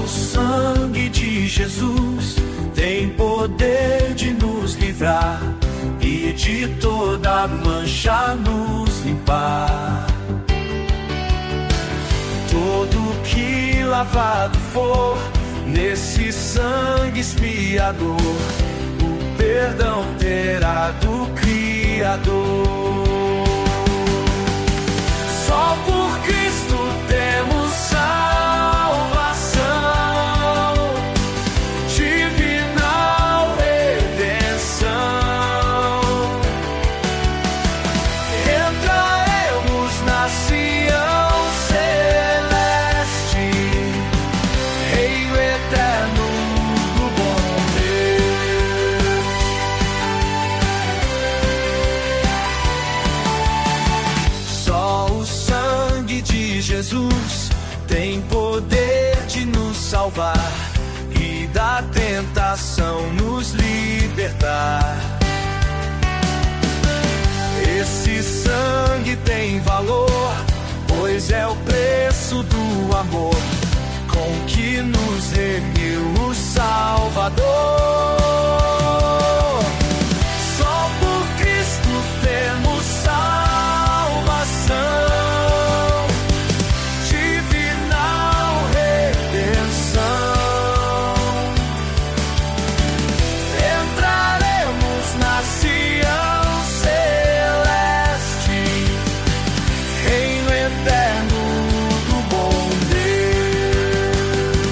o sangue de Jesus tem poder de nos livrar e de toda mancha nos limpar. Todo que lavado for nesse sangue expiador, o perdão terá do Criador. Só por Cristo temos salvação, divinal redenção. Entraremos na Sião celeste, reino eterno do bom Deus. Só o sangue de Jesus tem poder de nos salvar e da tentação nos libertar. Esse sangue tem valor, pois é o preço do amor com que nos remiu o Salvador. Só por Cristo temos salvação, divinal redenção. Entraremos na Sião celeste, reino eterno do bom Deus.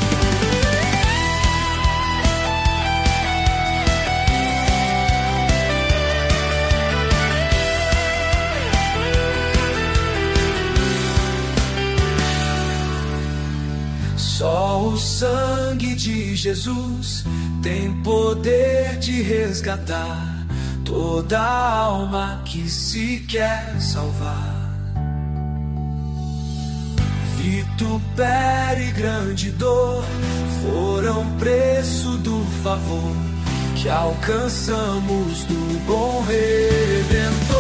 Só o sangue de Jesus tem poder de resgatar toda alma que se quer salvar. Vitupério e grande dor foram preço do favor que alcançamos do bom Redentor.